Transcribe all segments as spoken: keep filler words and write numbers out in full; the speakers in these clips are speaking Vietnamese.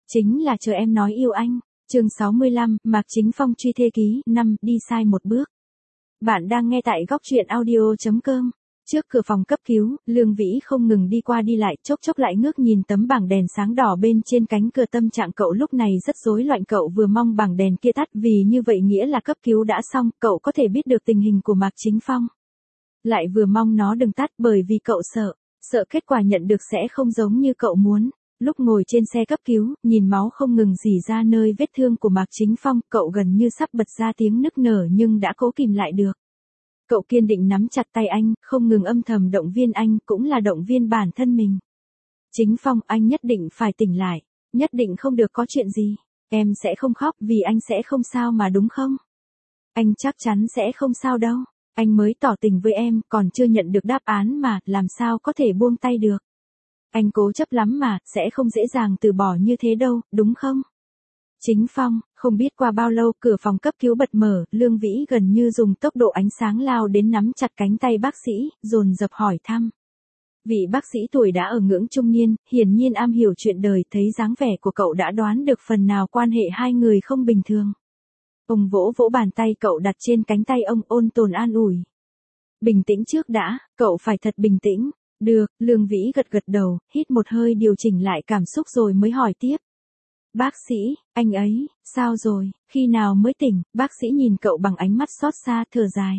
Chính là chờ em nói yêu anh. Chương sáu mươi lăm, Mạc Chính Phong truy thê ký, năm, đi sai một bước. Bạn đang nghe tại góc truyện audio chấm com. Trước cửa phòng cấp cứu, Lương Vĩ không ngừng đi qua đi lại, chốc chốc lại ngước nhìn tấm bảng đèn sáng đỏ bên trên cánh cửa. Tâm trạng cậu lúc này rất rối loạn, cậu vừa mong bảng đèn kia tắt vì như vậy nghĩa là cấp cứu đã xong, cậu có thể biết được tình hình của Mạc Chính Phong. Lại vừa mong nó đừng tắt bởi vì cậu sợ, sợ kết quả nhận được sẽ không giống như cậu muốn. Lúc ngồi trên xe cấp cứu, nhìn máu không ngừng rỉ ra nơi vết thương của Mạc Chính Phong, cậu gần như sắp bật ra tiếng nức nở nhưng đã cố kìm lại được. Cậu kiên định nắm chặt tay anh, không ngừng âm thầm động viên anh, cũng là động viên bản thân mình. Chính Phong, anh nhất định phải tỉnh lại, nhất định không được có chuyện gì. Em sẽ không khóc vì anh sẽ không sao mà đúng không? Anh chắc chắn sẽ không sao đâu. Anh mới tỏ tình với em, còn chưa nhận được đáp án mà, làm sao có thể buông tay được. Anh cố chấp lắm mà, sẽ không dễ dàng từ bỏ như thế đâu, đúng không? Chính Phong, không biết qua bao lâu cửa phòng cấp cứu bật mở, Lương Vĩ gần như dùng tốc độ ánh sáng lao đến nắm chặt cánh tay bác sĩ, dồn dập hỏi thăm. Vị bác sĩ tuổi đã ở ngưỡng trung niên, hiển nhiên am hiểu chuyện đời, thấy dáng vẻ của cậu đã đoán được phần nào quan hệ hai người không bình thường. Ông vỗ vỗ bàn tay cậu đặt trên cánh tay ông, ôn tồn an ủi. Bình tĩnh trước đã, cậu phải thật bình tĩnh. Được, Lương Vĩ gật gật đầu, hít một hơi điều chỉnh lại cảm xúc rồi mới hỏi tiếp. Bác sĩ, anh ấy, sao rồi, khi nào mới tỉnh? Bác sĩ nhìn cậu bằng ánh mắt xót xa, thở dài.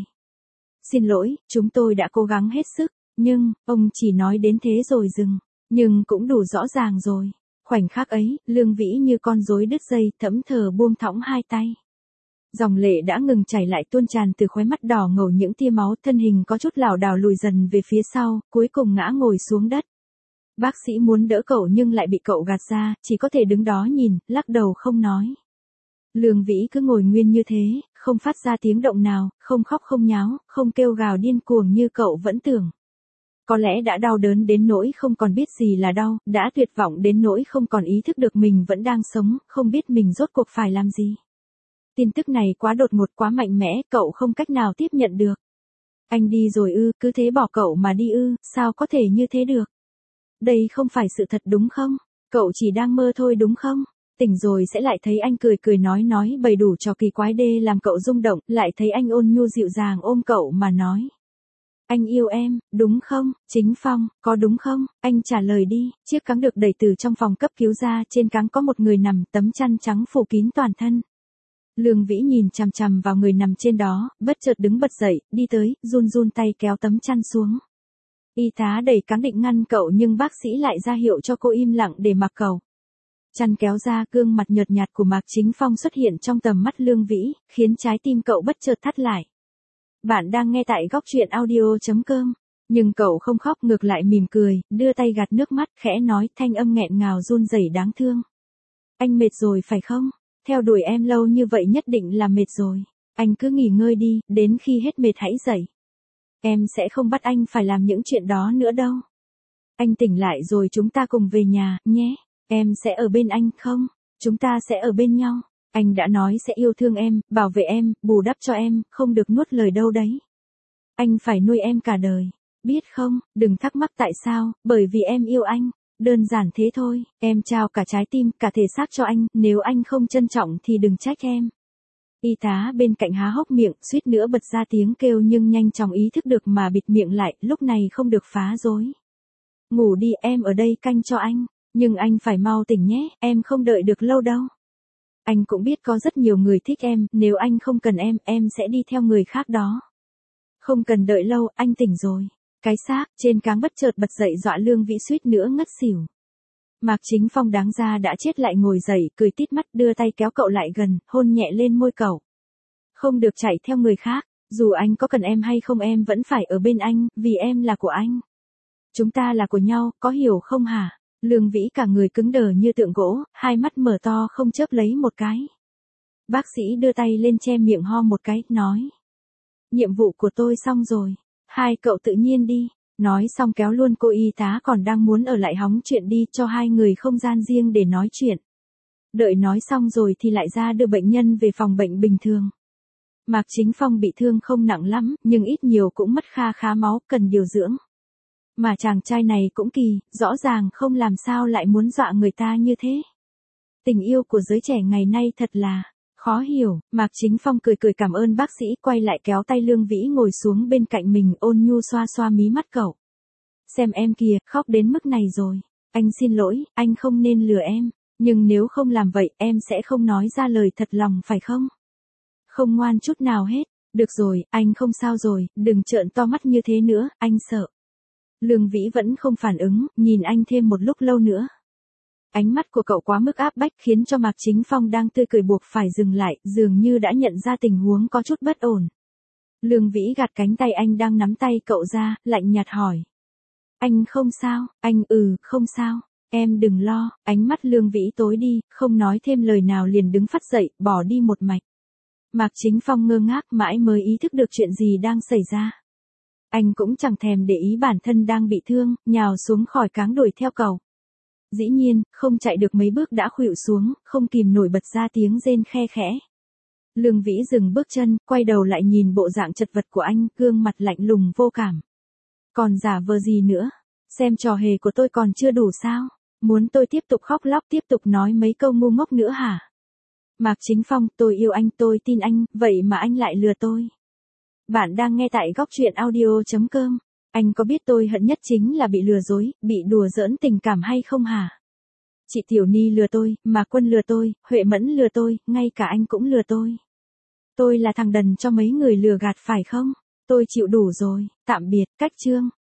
Xin lỗi, chúng tôi đã cố gắng hết sức, nhưng, ông chỉ nói đến thế rồi dừng, nhưng cũng đủ rõ ràng rồi. Khoảnh khắc ấy, Lương Vĩ như con rối đứt dây, thẫn thờ buông thõng hai tay. Dòng lệ đã ngừng chảy lại tuôn tràn từ khóe mắt đỏ ngầu những tia máu, thân hình có chút lảo đảo lùi dần về phía sau, cuối cùng ngã ngồi xuống đất. Bác sĩ muốn đỡ cậu nhưng lại bị cậu gạt ra, chỉ có thể đứng đó nhìn, lắc đầu không nói. Lương Vĩ cứ ngồi nguyên như thế, không phát ra tiếng động nào, không khóc không nháo, không kêu gào điên cuồng như cậu vẫn tưởng. Có lẽ đã đau đớn đến nỗi không còn biết gì là đau, đã tuyệt vọng đến nỗi không còn ý thức được mình vẫn đang sống, không biết mình rốt cuộc phải làm gì. Tin tức này quá đột ngột, quá mạnh mẽ, cậu không cách nào tiếp nhận được. Anh đi rồi ư, cứ thế bỏ cậu mà đi ư, sao có thể như thế được? Đây không phải sự thật đúng không? Cậu chỉ đang mơ thôi đúng không? Tỉnh rồi sẽ lại thấy anh cười cười nói nói bày đủ trò kỳ quái đê làm cậu rung động, lại thấy anh ôn nhu dịu dàng ôm cậu mà nói. Anh yêu em, đúng không? Chính Phong, có đúng không? Anh trả lời đi. Chiếc cáng được đẩy từ trong phòng cấp cứu ra, trên cáng có một người nằm, tấm chăn trắng phủ kín toàn thân. Lương Vĩ nhìn chằm chằm vào người nằm trên đó, bất chợt đứng bật dậy, đi tới, run run tay kéo tấm chăn xuống. Y tá đẩy cáng định ngăn cậu nhưng bác sĩ lại ra hiệu cho cô im lặng để mặc cậu. Chăn kéo ra, gương mặt nhợt nhạt của Mạc Chính Phong xuất hiện trong tầm mắt Lương Vĩ, khiến trái tim cậu bất chợt thắt lại. Bạn đang nghe tại góc truyện audio chấm com. Nhưng cậu không khóc, ngược lại mỉm cười, đưa tay gạt nước mắt, khẽ nói, thanh âm nghẹn ngào run rẩy đáng thương. Anh mệt rồi phải không? Theo đuổi em lâu như vậy nhất định là mệt rồi. Anh cứ nghỉ ngơi đi, đến khi hết mệt hãy dậy. Em sẽ không bắt anh phải làm những chuyện đó nữa đâu. Anh tỉnh lại rồi chúng ta cùng về nhà, nhé. Em sẽ ở bên anh không? Chúng ta sẽ ở bên nhau. Anh đã nói sẽ yêu thương em, bảo vệ em, bù đắp cho em, không được nuốt lời đâu đấy. Anh phải nuôi em cả đời. Biết không, đừng thắc mắc tại sao, bởi vì em yêu anh. Đơn giản thế thôi, em trao cả trái tim, cả thể xác cho anh, nếu anh không trân trọng thì đừng trách em. Y tá bên cạnh há hốc miệng, suýt nữa bật ra tiếng kêu nhưng nhanh chóng ý thức được mà bịt miệng lại, lúc này không được phá rối. Ngủ đi, em ở đây canh cho anh, nhưng anh phải mau tỉnh nhé, em không đợi được lâu đâu. Anh cũng biết có rất nhiều người thích em, nếu anh không cần em, em sẽ đi theo người khác đó. Không cần đợi lâu, anh tỉnh rồi. Cái xác, trên cáng bất chợt bật dậy dọa Lương Vĩ suýt nữa ngất xỉu. Mạc Chính Phong đáng ra đã chết lại ngồi dậy, cười tít mắt, đưa tay kéo cậu lại gần, hôn nhẹ lên môi cậu. Không được chạy theo người khác, dù anh có cần em hay không em vẫn phải ở bên anh, vì em là của anh. Chúng ta là của nhau, có hiểu không hả? Lương Vĩ cả người cứng đờ như tượng gỗ, hai mắt mở to không chớp lấy một cái. Bác sĩ đưa tay lên che miệng ho một cái, nói. Nhiệm vụ của tôi xong rồi. Hai cậu tự nhiên đi. Nói xong kéo luôn cô y tá còn đang muốn ở lại hóng chuyện đi, cho hai người không gian riêng để nói chuyện. Đợi nói xong rồi thì lại ra đưa bệnh nhân về phòng bệnh bình thường. Mạc Chính Phong bị thương không nặng lắm, nhưng ít nhiều cũng mất kha khá máu, cần điều dưỡng. Mà chàng trai này cũng kỳ, rõ ràng không làm sao lại muốn dọa người ta như thế. Tình yêu của giới trẻ ngày nay thật là khó hiểu. Mạc Chính Phong cười cười cảm ơn bác sĩ, quay lại kéo tay Lương Vĩ ngồi xuống bên cạnh mình, ôn nhu xoa xoa mí mắt cậu. Xem em kìa, khóc đến mức này rồi. Anh xin lỗi, anh không nên lừa em. Nhưng nếu không làm vậy, em sẽ không nói ra lời thật lòng phải không? Không ngoan chút nào hết. Được rồi, anh không sao rồi, đừng trợn to mắt như thế nữa, anh sợ. Lương Vĩ vẫn không phản ứng, nhìn anh thêm một lúc lâu nữa. Ánh mắt của cậu quá mức áp bách khiến cho Mạc Chính Phong đang tươi cười buộc phải dừng lại, dường như đã nhận ra tình huống có chút bất ổn. Lương Vĩ gạt cánh tay anh đang nắm tay cậu ra, lạnh nhạt hỏi. Anh không sao, anh ừ, không sao, em đừng lo. Ánh mắt Lương Vĩ tối đi, không nói thêm lời nào liền đứng phắt dậy, bỏ đi một mạch. Mạc Chính Phong ngơ ngác mãi mới ý thức được chuyện gì đang xảy ra. Anh cũng chẳng thèm để ý bản thân đang bị thương, nhào xuống khỏi cáng đuổi theo cậu. Dĩ nhiên, không chạy được mấy bước đã khuỵu xuống, không kìm nổi bật ra tiếng rên khe khẽ. Lương Vĩ dừng bước chân, quay đầu lại nhìn bộ dạng chật vật của anh, gương mặt lạnh lùng vô cảm. Còn giả vờ gì nữa? Xem trò hề của tôi còn chưa đủ sao? Muốn tôi tiếp tục khóc lóc, tiếp tục nói mấy câu ngu ngốc nữa hả? Mạc Chính Phong, tôi yêu anh, tôi tin anh, vậy mà anh lại lừa tôi. Bạn đang nghe tại góc truyện audio chấm com. Anh có biết tôi hận nhất chính là bị lừa dối, bị đùa giỡn tình cảm hay không hả? Chị Tiểu Ni lừa tôi, Mạc Quân lừa tôi, Huệ Mẫn lừa tôi, ngay cả anh cũng lừa tôi. Tôi là thằng đần cho mấy người lừa gạt phải không? Tôi chịu đủ rồi, tạm biệt, cách chương.